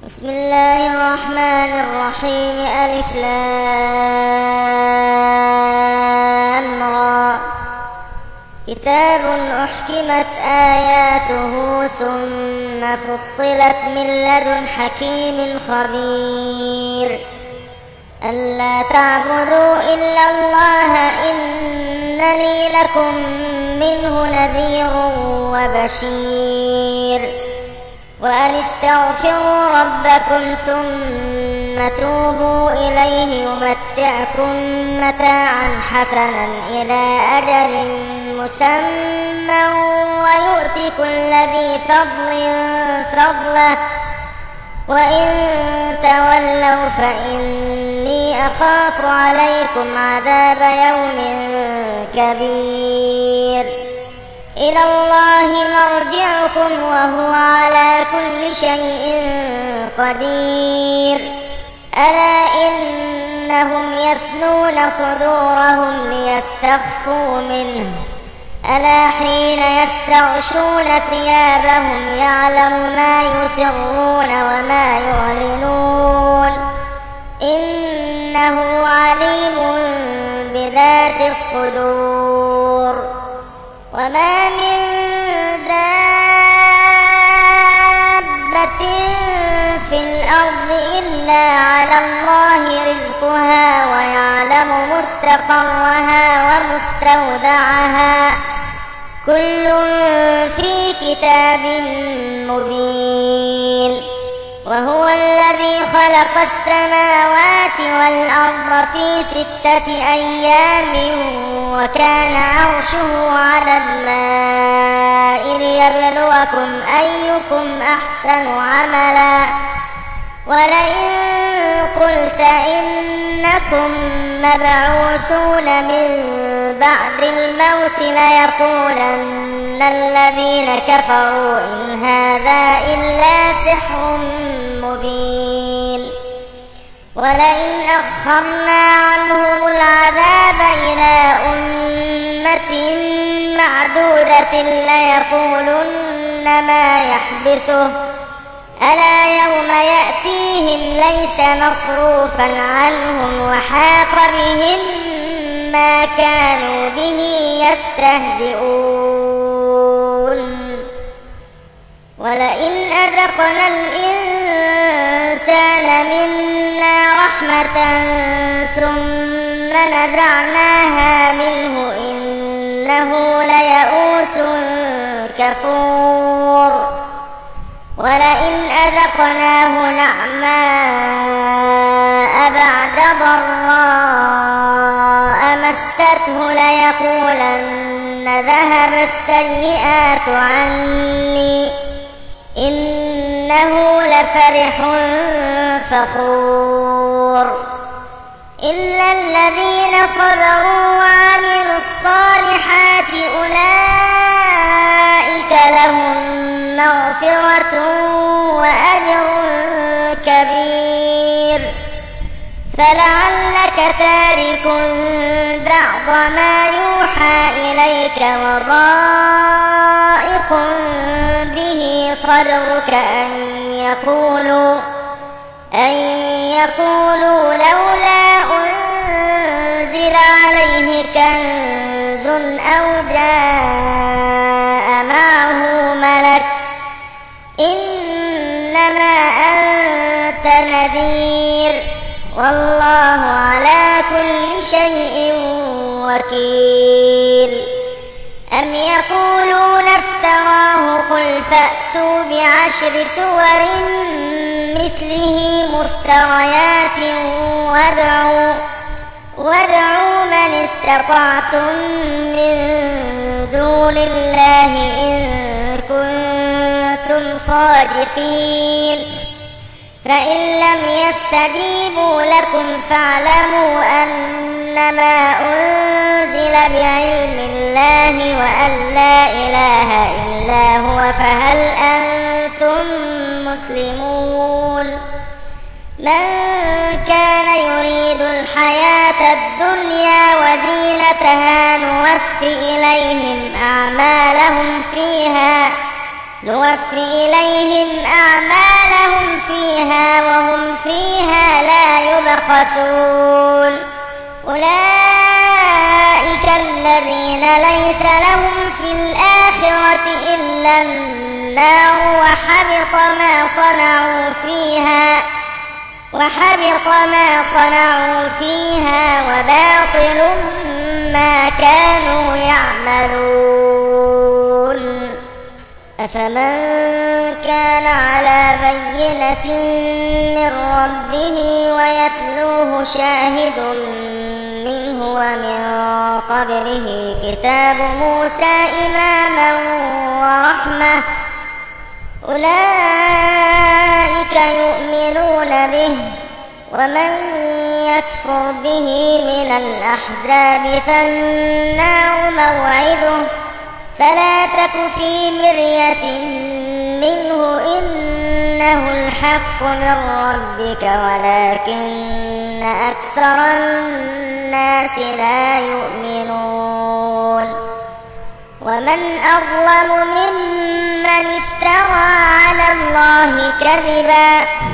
بسم الله الرحمن الرحيم. ألف لام را. كتاب أحكمت آياته ثم فصلت من لدن حكيم خبير. ألا تعبدوا إلا الله إنني لكم منه نذير وبشير. وأن استغفروا ربكم ثم توبوا إليه يمتعكم متاعا حسنا إلى أجل مسمى ويؤت كل ذي فضل فضله وإن تولوا فإني أخاف عليكم عذاب يوم كبير. إلى الله مرجعكم وهو على كل شيء قدير. ألا إنهم يثنون صدورهم ليستخفوا منه ألا حين يستغشون ثيابهم يعلم ما يسرون وما يعلنون إنه عليم بذات الصدور. وما من دابة في الأرض إلا على الله رزقها ويعلم مستقرها ومستودعها كل في كتاب مبين. وهو الذي خلق السماوات والأرض في 6 أيام وكان عرشه على الماء ليبلوكم أيكم أحسن عملا. ولئن قلت إنكم مبعوثون من بعد الموت ليقولن الذين كفروا إن هذا إلا سحر مبين. ولئن أخرنا عنهم العذاب إلى أمة معدودة ليقولن ما يحبسه ألا يوم يأتيهم ليس مصروفا عنهم وحاق بهم ما كانوا به يستهزئون. ولئن أذقنا الإنسان منا رحمة ثم نزعناها منه إنه ليئوس كفور. ولئن أذقناه نعماء بعد ضراء مسته ليقولن ذهب السيئات عني إنه لفرح فخور. إلا الذين صبروا وعملوا الصالحات أولئك لهم مغفرة وأجر كبير. فلعلك تارك بعض ما يوحى إليك وضائق به صدرك أن يقولوا لولا أنزل عليه كنز أو جاء معه ملك إنما أنت نذير والله على كل شيء وكيل. أم يقولون افتراه قل فأتوا ب10 سور مثله مفتريات وادعوا من استطعتم من دون الله إن كنتم صادقين. فإن لم يستجيبوا لكم فاعلموا أنما أنزل بعلم الله وأن لا إله إلا هو فهل أنتم مسلمون. من كان يريد الحياة الدنيا وزينتها نوفي إليهم أعمالهم فيها فيها وهم فيها لا يبخسون. أولئك الذين ليس لهم في الآخرة إلا النار وحبط ما صنعوا فيها وباطل ما كانوا يعملون. أفمن كان على بينة من ربه ويتلوه شاهد منه ومن قبله كتاب موسى إماما ورحمة أولئك يؤمنون به. ومن يكفر به من الأحزاب فالنار موعده فلا تك في مرية منه إنه الحق من ربك ولكن أكثر الناس لا يؤمنون. ومن أظلم ممن افترى على الله كذبا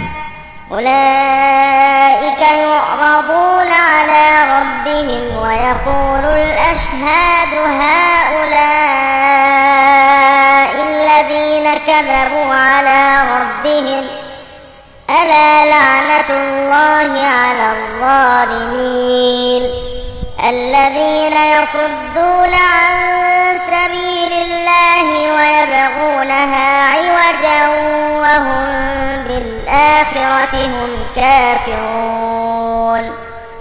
أولئك يعرضون على ربهم ويقول الأشهاد هؤلاء الذين كذبوا على ربهم ألا لعنة الله على الظالمين الذين يصدون عن سبيل الله ويبغونها عوجا وهم بالآخرة هم كافرون.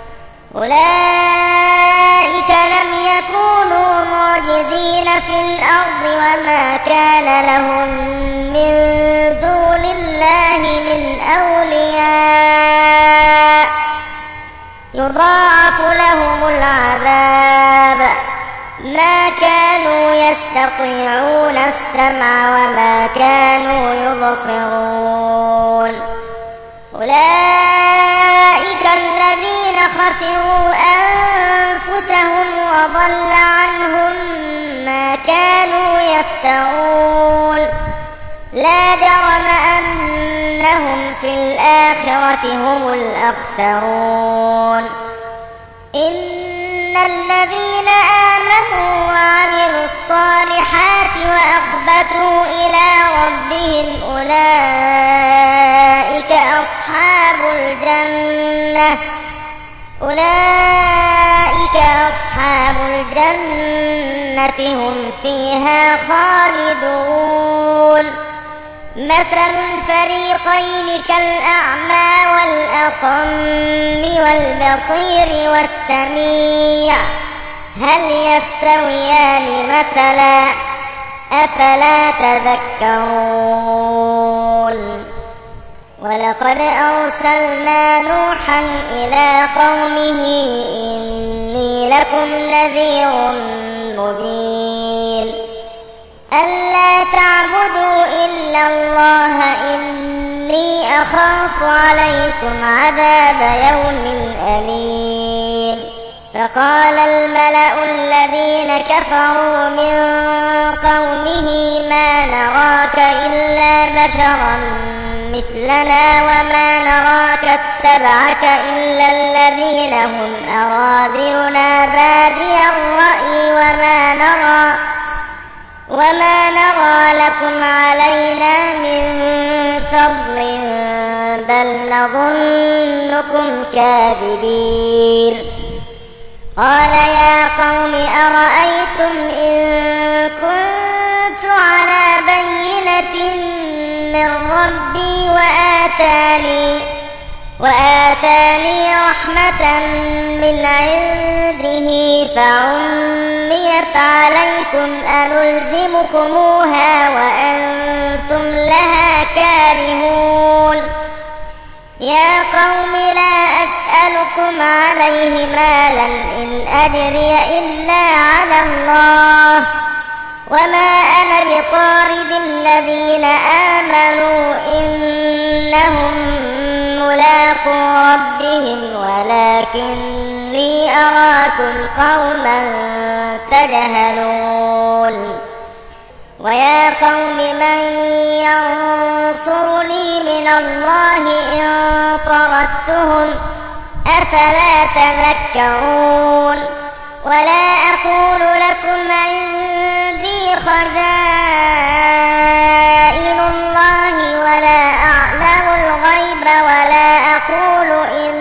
أولئك لم يكونوا معجزين في الأرض وما كان لهم من دون الله من أولياء يضاعف لهم العذاب ما كانوا يستطيعون السمع وما كانوا يبصرون. أولئك الذين خسروا أنفسهم وضل عنهم ما كانوا يفترون. لا جرم أنهم في الآخرة هم الأخسرون. إن الذين آمنوا وعملوا الصالحات وأخبتوا إلى ربهم أولئك أصحاب الجنة هم فيها خالدون. مثل الفريقين كالأعمى والأصم والبصير والسميع هل يستويان مثلا أفلا تذكرون. ولقد أرسلنا نوحا إلى قومه إني لكم نذير مبين ألا تعبدوا إلا الله إني أخاف عليكم عذاب يوم أليم. فقال الملأ الذين كفروا من قومه ما نراك إلا بشرا مثلنا وما نراك اتبعك إلا الذين هم أراذلنا بادي الرأي وما نرى لكم علينا من فضل بل نظنكم كاذبين. قال يا قوم أرأيتم إن كنت على بينة من ربي وآتاني رحمة من عنده فعميت عليكم أنلزمكموها وأنتم لها كارهون. يا قوم لا أسألكم عليه مالا إن أجري إلا على الله وما أنا بطارد الذين آمنوا إنهم ملاقو ربهم ولكني أراكم قوما تجهلون. ويا قوم من ينصرني من الله إن طردتهم أفلا تذكرون ولا أقول لكم عندي خزائن الله ولا أعلم الغيب ولا أقول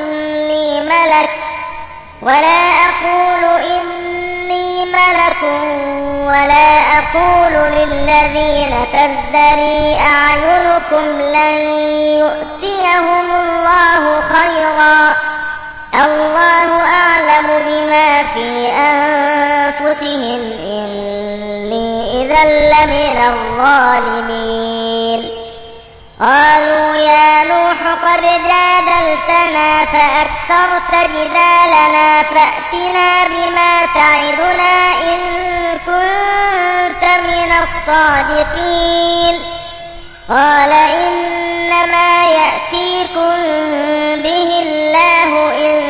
إني ملك ولا أقول للذين تزدري أعينكم لن يؤتيهم الله خيرا الله أعلم بما في أنفسهم إني إذا لمن الظالمين قالوا يا نوح قد جادلتنا فأكثرت جدالنا فأتنا بما تعدنا إن كنت من الصادقين قال إنما يأتيكم به الله إن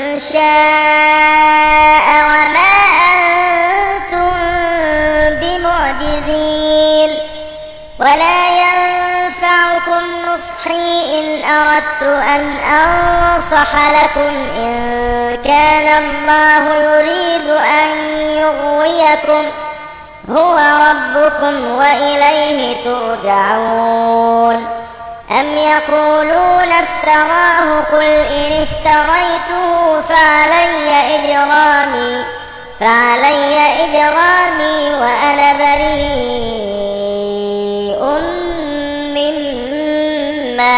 شاء وما أنتم بمعجزين ولا ينفعكم نصحي إن أردت أن أنصح لكم إن كان الله يريد أن يغويكم هو ربكم وإليه ترجعون أم يقولون افتراه قل إن افتريته فعلي إجرامي وأنا بريء مما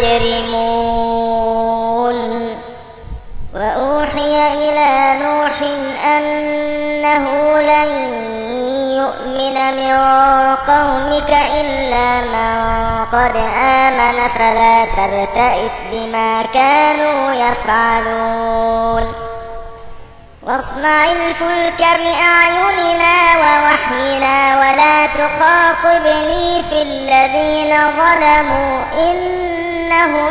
تجرمون وأوحي إلى نوح أنه لن يؤمن من قومك إلا من قد آمن فلا تبتئس بما كانوا يفعلون واصنع الفلك بأعيننا ووحينا ولا تخاطبني في الذين ظلموا إنهم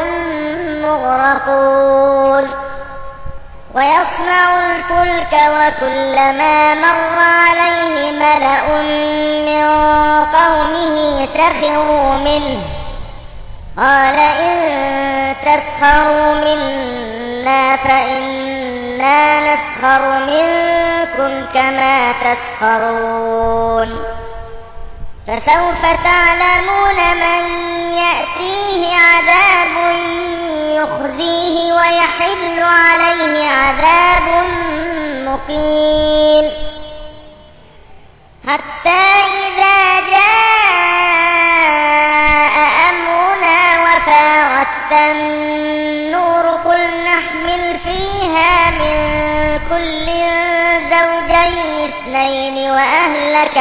مغرقون ويصنع الفلك وكلما مر عليه ملأ من قومه سخروا منه قال إن تسخروا منا فإنا نسخر منكم كما تسخرون فسوف تعلمون من يأتيه عذاب يخزيه ويحل عليه عذاب مقيم حتى إذا جاء أمرنا وفارت النور قل نحمل فيها من كل زوجين اثنين وأهلك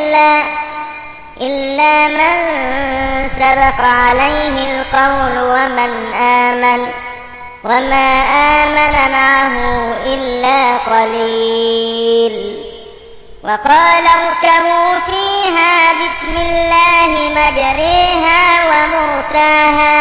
إلا من سبق عليه القول وما آمن معه إلا قليل وقال اركبوا فيها بسم الله مجريها ومرساها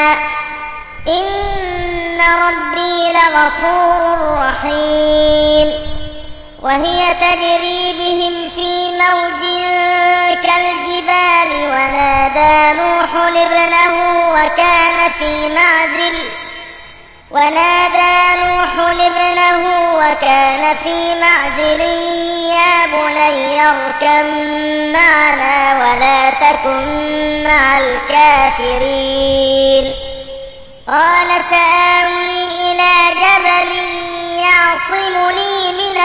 إن ربي لغفور رحيم وهي تجري بهم في موج كالجبال ونادى نوح ابنه وكان في معزل يا بني اركب معنا ولا تكن مع الكافرين قال سآوي إلى جبل يعصمني من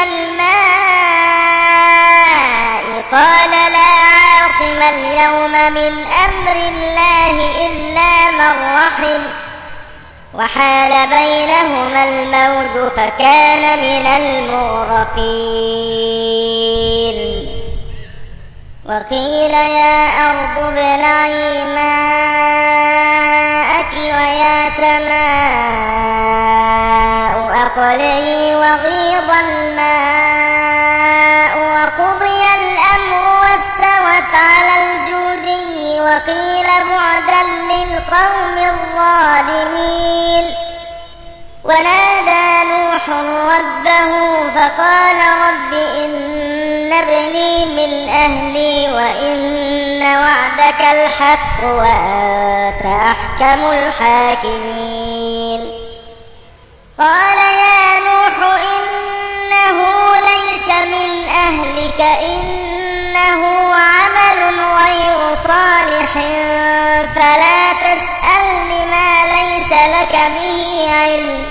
الماء قال لا عاصم اليوم من أمر الله إلا من رحم وحال بينهما الموج فكان من المغرقين وقيل يا أرض ابلعي ماءك ويا سماء أقلعي وغيض الماء وقضي الأمر واستوت على الجودي وقيل بعدا للقوم الظالمين ونادى نوح ربه فقال رب إن ابني من أهلي وإن وعدك الحق وأنت أحكم الحاكمين. قال يا نوح إنه ليس من أهلك إنه عمل غير صالح فلا تسألني ما ليس لك به علم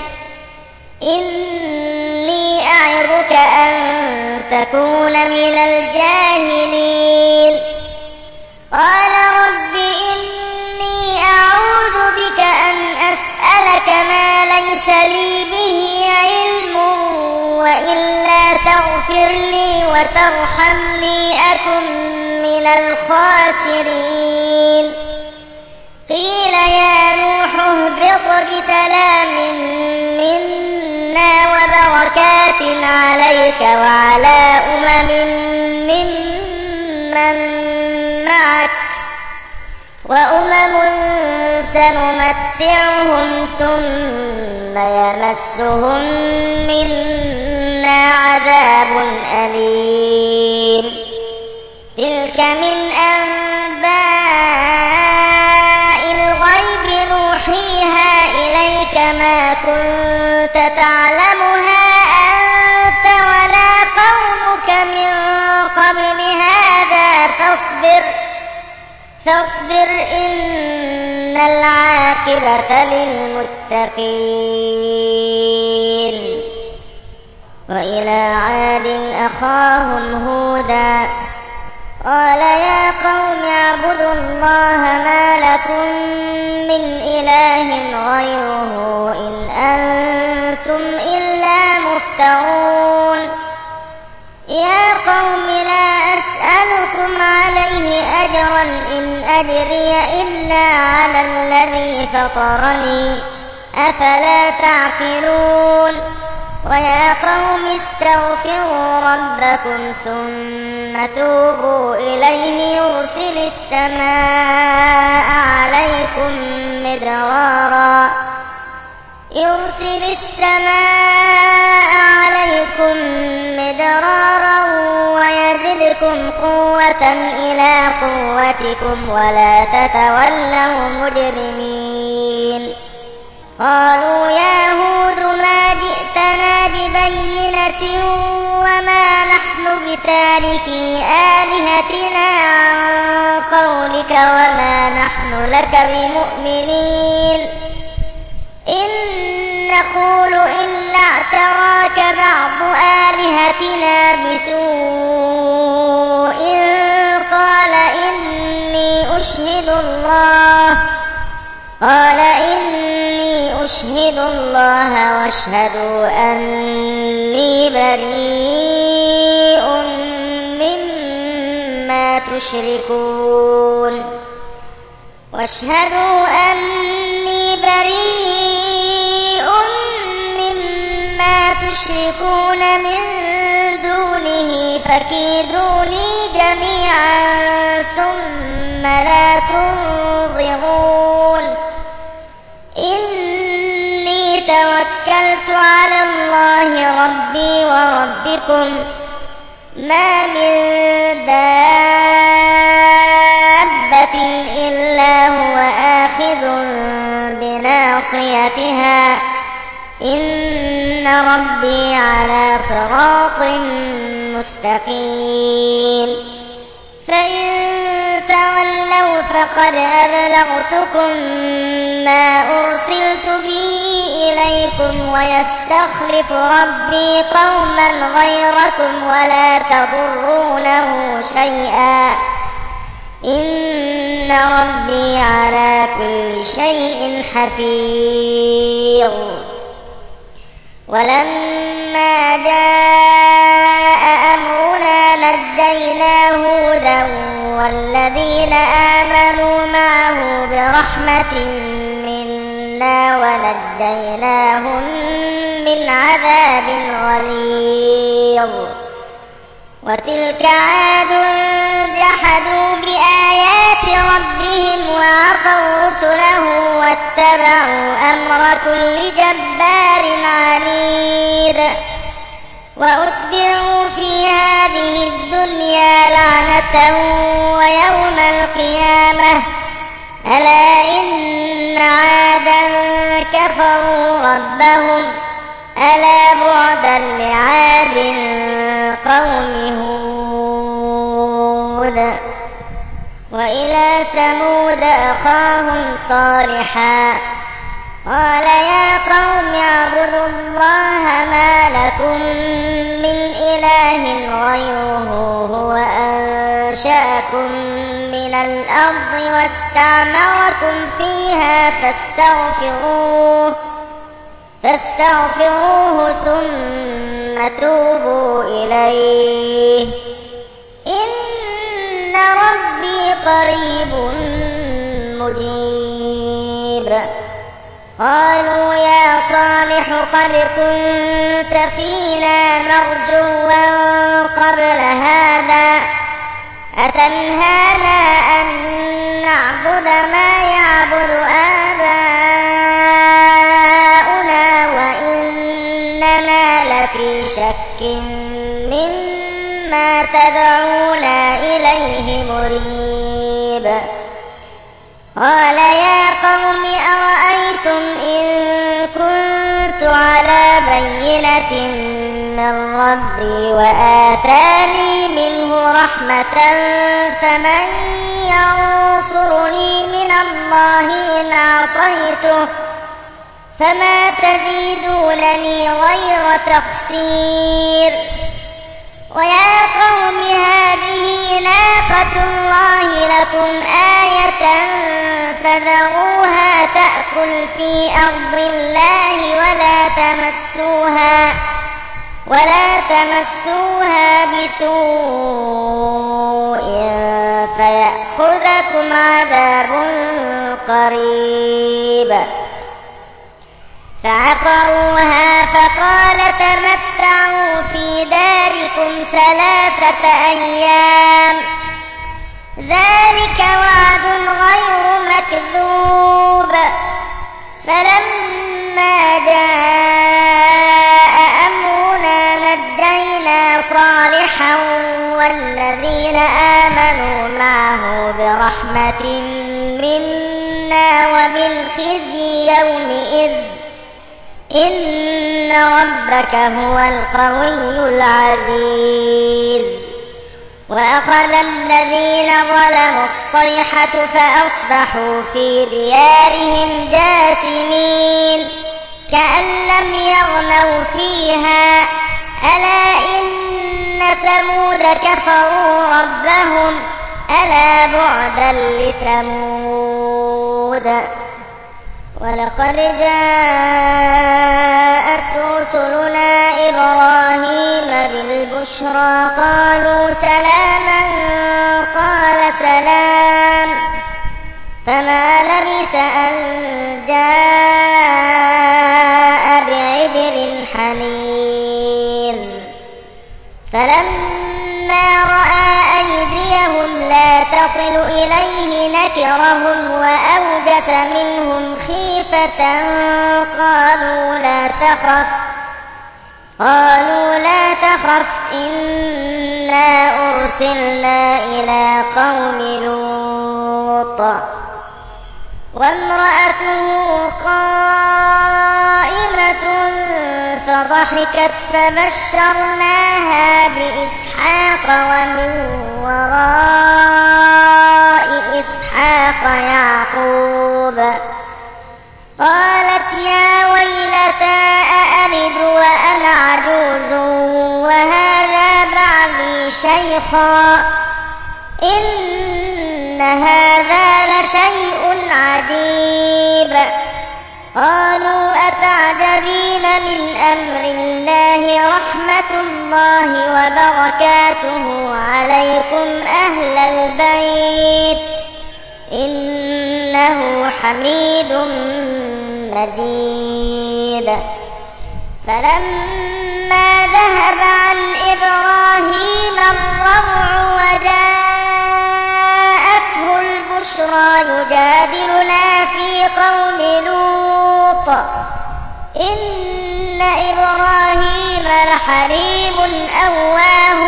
إني أعظك أن تكون من الجاهلين. قال رب إني أعوذ بك أن أسألك ما ليس لي به علم وإلا تغفر لي وترحمني أكن من الخاسرين. قيل يا نوح اهبط بسلام منا وبركات عليك وعلى ممن معك وأمم سنمتعهم ثم يمسهم منا عذاب أليم. تلك من أنباء الغيب نوحيها إليك ما كنت تعلمها أنت ولا قومك من قبل هذا فاصبر إن العاقبة للمتقين. وإلى عاد أخاهم هودا قال يا قوم اعبدوا الله ما لكم من إله غيره إن أنتم إلا مفترون. يا قوم لا أسألكم عليه أجرا إن أجري إلا على الذي فطرني أفلا تعقلون. ويا قوم استغفروا ربكم ثم توبوا إليه يرسل السماء عليكم مدرارا ويزدكم قوة إلى قوتكم ولا تتولوا مجرمين. قالوا يا هود ما جئتنا ببينة وما نحن بتاركي آلهتنا عن قولك وما نحن لك بمؤمنين إن نقول إلا اعتراك بعض آلهتنا بسوء قال إني أشهد الله واشهدوا أني بريء مما تشركون. من دونه فكيدوني جميعا ثم لا تنظرون. إني توكلت على الله ربي وربكم ما من دابة إلا هو آخذ بناصيتها إن ربي على صراط مستقيم. فإن تولوا فقد أبلغتكم ما أرسلت به إليكم ويستخلف ربي قوما غيركم ولا تضرونه شيئا إن ربي على كل شيء حفيظ. ولما جاء أمرنا نجينا هودا والذين آمنوا معه برحمة منا ونجيناهم من عذاب غليظ. وتلك عاد جحدوا بآيات ربهم وعصوا رسله واتبعوا أمر كل جبار عنيد. وأتبعوا في هذه الدنيا لعنة ويوم القيامة ألا إن عادا كفروا ربهم ألا بعدا لعاد قوم هود. وإلى ثمود أخاهم صالحا قال يا قوم اعبدوا الله ما لكم من إله غيره هو أنشأكم من الأرض واستعمركم فيها فاستغفروه ثم توبوا إليه إن ربي قريب مجيب. قالوا يا صالح قد كنت فينا مرجوا قبل هذا أتنهانا أن نعبد ما يعبد آباؤنا وإننا لفي شك مما تدعونا إليه مريب. قال يا قوم أرأيتم إن كنت على بينة من ربي وآتاني منه رحمة فمن ينصرني من الله إن عصيته فما تزيدونني غير تخسير. ويا قوم هذه ناقة الله لكم آية فذروها تأكل في أرض الله ولا تمسوها بسوء فيأخذكم عذاب قريب. فعقروها فقال تمتعوا في داركم 3 أيام ذلك وعد غير مكذوب. فلما جاء أمرنا نجينا صالحا والذين آمنوا معه برحمة منا ومن خزي يومئذ إن ربك هو القوي العزيز. وأخذ الذين ظلموا الصيحة فأصبحوا في ديارهم جاثمين كأن لم يغنوا فيها ألا إن ثمود كفروا ربهم ألا بعدا لثمود. ولقد جاءت رسلنا إبراهيم بالبشرى قالوا سلاما قال سلام فما لبث أن جاء بعجل حنيذ. فلما رأى أيديهم لا تصل إليه نكرهم وأوجس منهم خيفة قالوا لا تخف إنا أرسلنا إلى قوم لوط وامرأته قائمة فضحكت فبشرناها بإسحاق ومن وراء إسحاق يعقوب. قالت يا ويلتى أألد وأنا عجوز وهذا بعلي شيخا إن هذا لشيء عجيب. قالوا أتعجبين من أمر الله رحمة الله وبركاته عليكم أهل البيت إنه حميد مجيد. فلما ذهب عن إبراهيم الروع وجاءته البشرى يجادلنا في قوم لوط إن إبراهيم لحليم أواه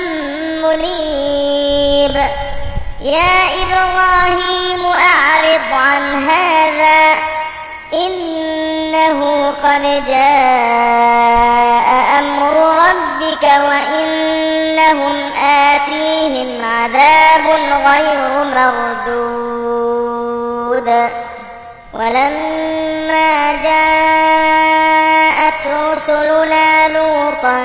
منيب يا إبراهيم أعرض عن هذا إنه قد جاء أمر ربك وإنهم آتيهم عذاب غير مردود ولما جاءت رسلنا لوطا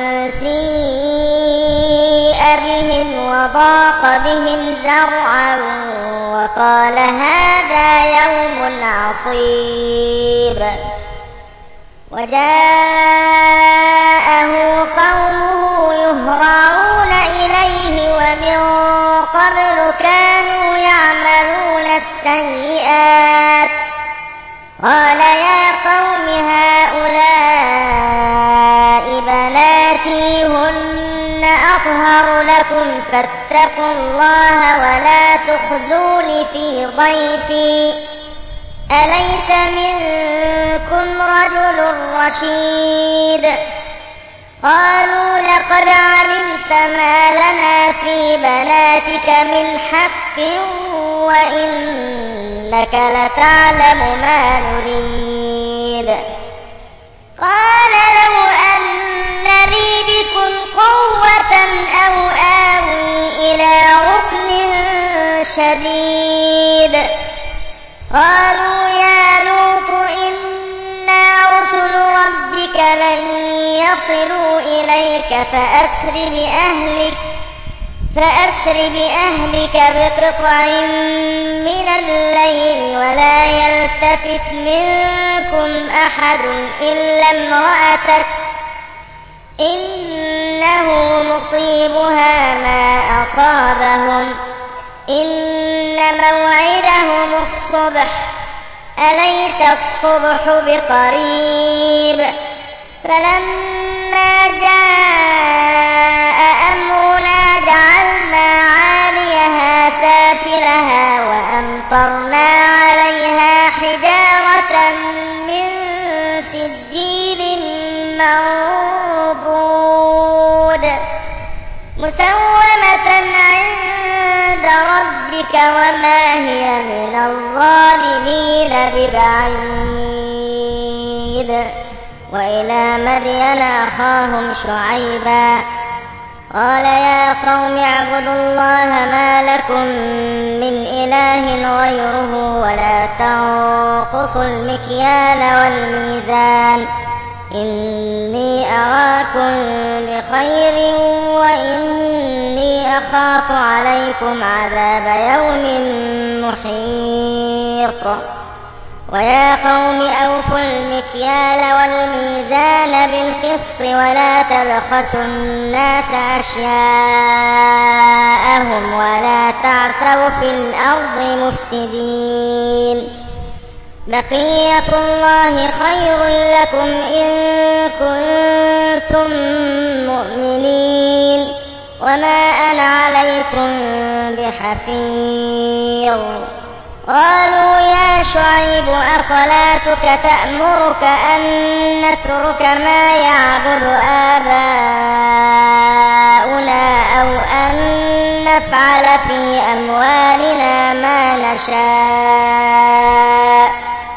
سيء بهم وضاق بهم ذرعا وقال هذا يوم عصيب وجاءه قومه يهرعون إليه ومن قبل كانوا يعملون السيئات قال يا قوم هؤلاء بناتي هن أطهر لكم فاتقوا الله ولا تخزوني في ضيفي أليس منكم رجل رشيد قالوا لقد علمت ما لنا في بناتك من حق وإنك لتعلم ما نريد قال لو أن لي بكم قوة أو آوي إلى ركن شديد قالوا يا لوط إنا رسل ربك لن يصلوا إليك فأسر بأهلك بقطع من الليل ولا يلتفت منكم أحد إلا امرأتك إنه مصيبها ما أصابهم إن موعدهم الصبح أليس الصبح بقريب فلما جاء أمرنا جعلنا عاليها سافلها وأمطرنا عليها حجارة من سجيل منضود مسومة عند ربك وما هي من الظالمين ببعيد وإلى مدين أخاهم شعيبا قال يا قوم اعبدوا الله ما لكم من إله غيره ولا تنقصوا المكيال والميزان إني أراكم بخير وإني أخاف عليكم عذاب يوم محيط ويا قوم أوفوا المكيال والميزان بالقسط ولا تبخسوا الناس أشياءهم ولا تعثوا في الأرض مفسدين بقية الله خير لكم إن كنتم مؤمنين وما أنا عليكم بحفيظ قالوا يا شعيب أصلاتك تأمرك أن نترك ما يعبد آباؤنا أو أن نفعل في أموالنا ما نشاء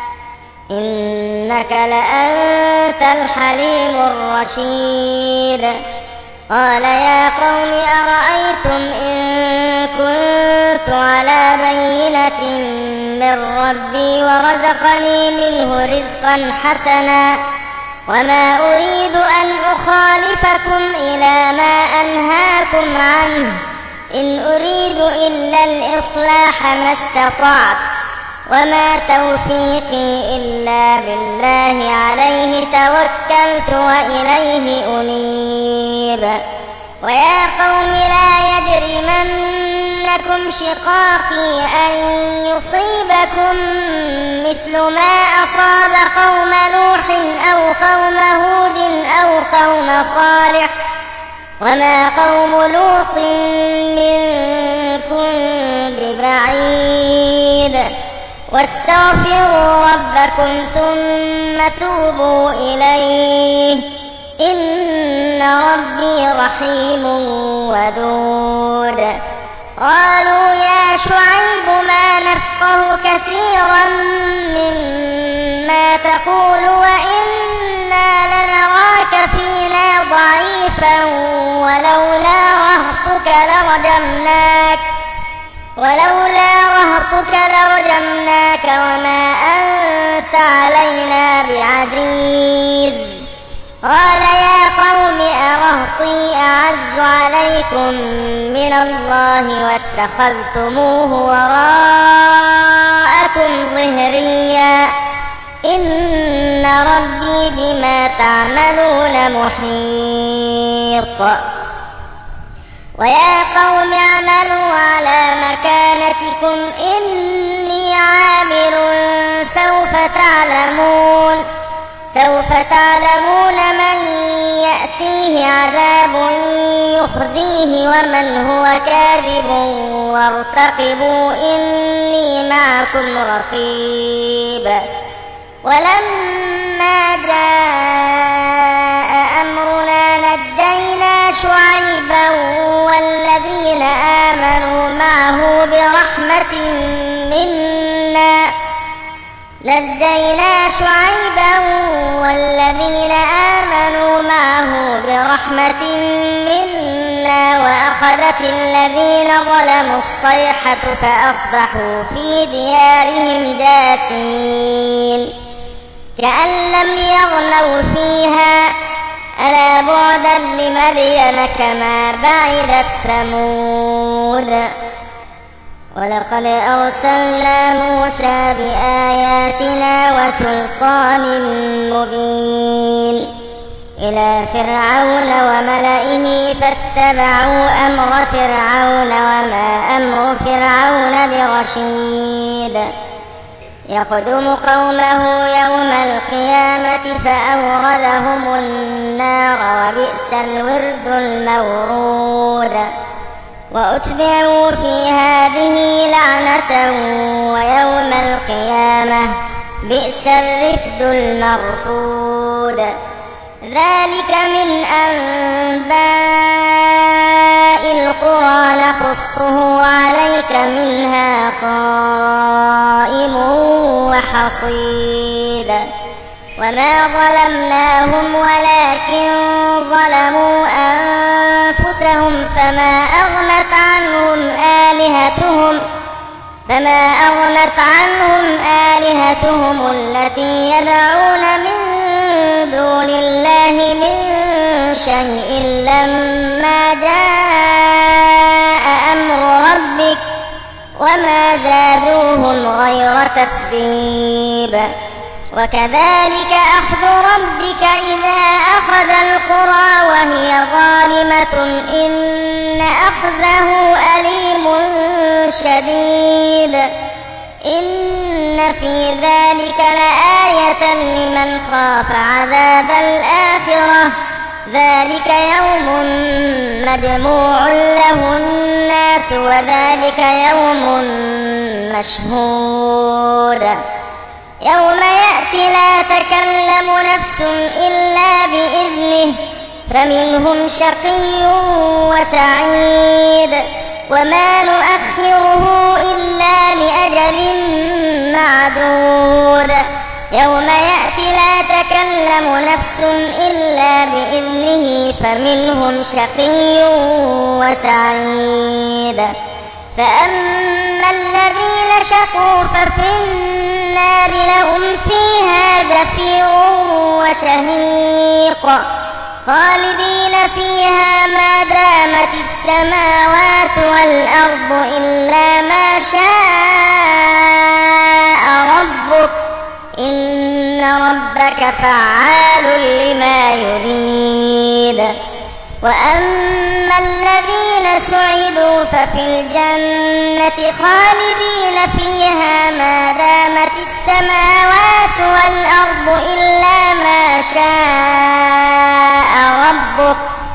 إنك لأنت الحليم الرشيد قال يا قوم أرأيتم إن كنت على بينة من ربي ورزقني منه رزقا حسنا وما أريد أن أخالفكم إلى ما أنهاكم عنه إن أريد إلا الإصلاح ما استطعت وما توفيقي إلا بالله عليه توكلت وإليه أنيب ويا قوم لا يجرمنكم شقاقي أن يصيبكم مثل ما أصاب قوم نوح أو قوم هود أو قوم صالح وما قوم لوط منكم ببعيد واستغفروا ربكم ثم توبوا إليه إن ربي رحيم ودود. قالوا يا شعيب ما نفقه كثيرا مما تقول وإنا لنراك فينا ضعيفا ولولا رهطك لرجمناك وما أنت علينا بعزيز. قال يا قوم أرهطي أعز عليكم من الله واتخذتموه وراءكم ظهريا إن ربي بما تعملون محيط. ويا قوم اعملوا على مكانتكم إني عامل سوف تعلمون من يأتيه عذاب يخزيه ومن هو كاذب وارتقبوا إني معكم رقيب. ولما جاء أمرنا نجينا شعيبا والذين آمنوا معه برحمة منا وأخذت الذين ظلموا الصيحة فأصبحوا في ديارهم جاثمين كأن لم يغنوا فيها ألا بعدا لمدين كما بعدت ثمود. ولقد أرسلنا موسى بآياتنا وسلطان مبين إلى فرعون وملئه فاتبعوا أمر فرعون وما أمر فرعون برشيد. يقدم قومه يوم القيامة فأوردهم النار وبئس الورد المورود. وأتبعوا في هذه لعنة ويوم القيامة بئس الرفد المرفود. ذلك من أنباء القرى نقصه عليك منها قائم وحصيد. وما ظلمناهم ولكن ظلموا أنفسهم فما أغنت عنهم آلهتهم التي يدعون من دون الله من شيء لما جاء أمر ربك وما زادوهم غير تتبيب. وكذلك أخذ ربك إذا أخذ القرى وهي ظالمة إن أخذه أليم شديد. إن في ذلك لآية لمن خاف عذاب الآخرة ذلك يوم مجموع له الناس وذلك يوم مشهود. يوم يأتي لا تكلم نفس إلا بإذنه فمنهم شقي وسعيد وما نؤخره إلا لأجل معدود. يوم يأتي لا تكلم نفس إلا بإذنه فمنهم شقي وسعيد. فأما الذين شقوا ففي النار لهم فيها زفير وشهيق خالدين فيها ما دامت السماوات والأرض إلا ما شاء ربك إن ربك فعال لما يريد. وأما الذين سعدوا ففي الجنة خالدين فيها ما دامت السماوات والأرض إلا ما شاء ربك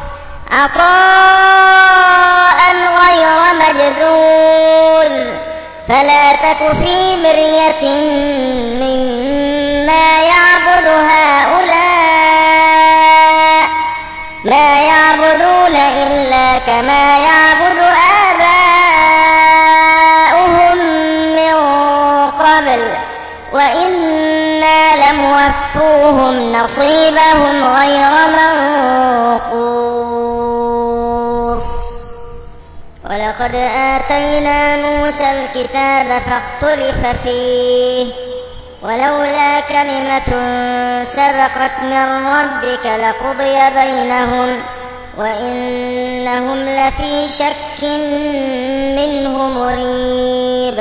عطاء غير مجذوذ. فلا تك في مرية مما يعبد هؤلاء ما يعبدون إلا كما يعبد آباؤهم من قبل وإنا لموفوهم نصيبهم غير منقوص. ولقد آتينا موسى الكتاب فاختلف فيه ولولا كلمة سبقت من ربك لقضي بينهم وإنهم لفي شك منه مريب.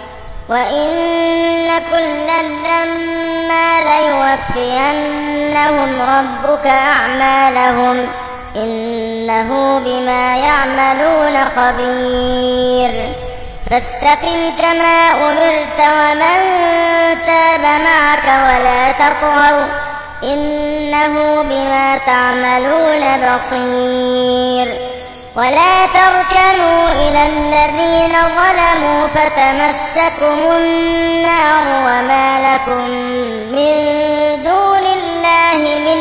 وإن كلا لما ليوفينهم ربك أعمالهم إنه بما يعملون خبير. فاستقم كما أمرت ومن تاب معك ولا تطغوا إنه بما تعملون بصير. ولا تركنوا إلى الذين ظلموا فتمسكم النار وما لكم من دون الله من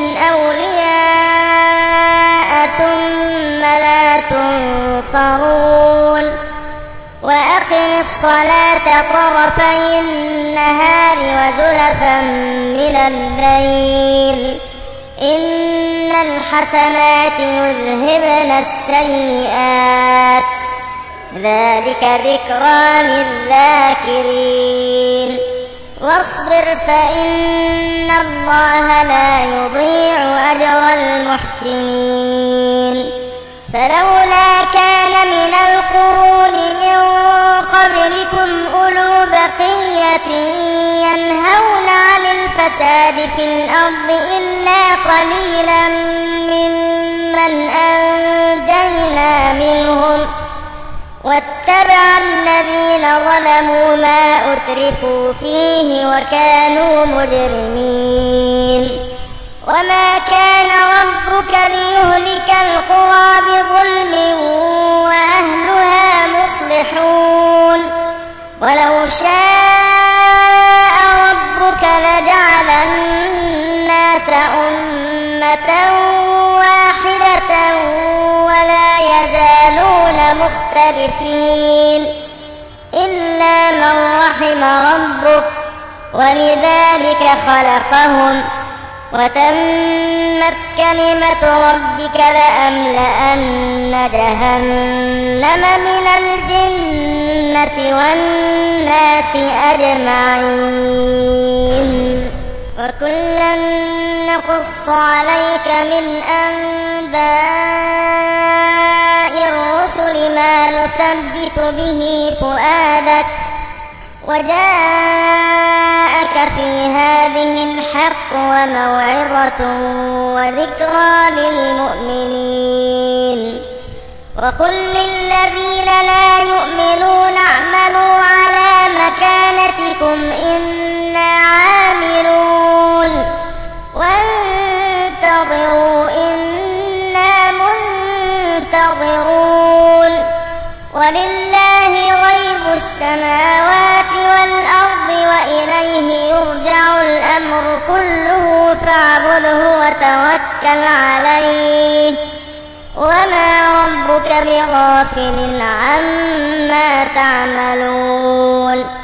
أولياء ثم لا تنصرون. وأقم الصلاة طرفي النهار وزلفا من الليل إن الحسنات يذهبن السيئات ذلك ذكرى للذاكرين. واصبر فإن الله لا يضيع أجر المحسنين. فلولا كان من القرون من قبلكم أولو بقية ينهون عن الفساد في الأرض إلا قليلا ممن أنجينا منهم واتبع الذين ظلموا ما أترفوا فيه وكانوا مجرمين. وما كان ربك ليهلك القرى بظلم وأهلها مصلحون. ولو شاء ربك لجعل الناس أمة واحدة ولا يزالون مختلفين إلا من رحم ربك ولذلك خلقهم. وتمت كلمة ربك لأملأن جهنم من الجنة والناس أجمعين. وكلا نقص عليك من أنباء الرسل ما نثبت به فؤادك وجاءك في هذه الحق وموعظة وذكرى للمؤمنين. وقل للذين لا يؤمنون اعملوا على مكانتكم إنا عاملون وانتظروا إنا منتظرون. ولله غيب السماوات والأرض وإليه يرجع الأمر كله فاعبده وتوكل عليه وما ربك بغافل عما تعملون.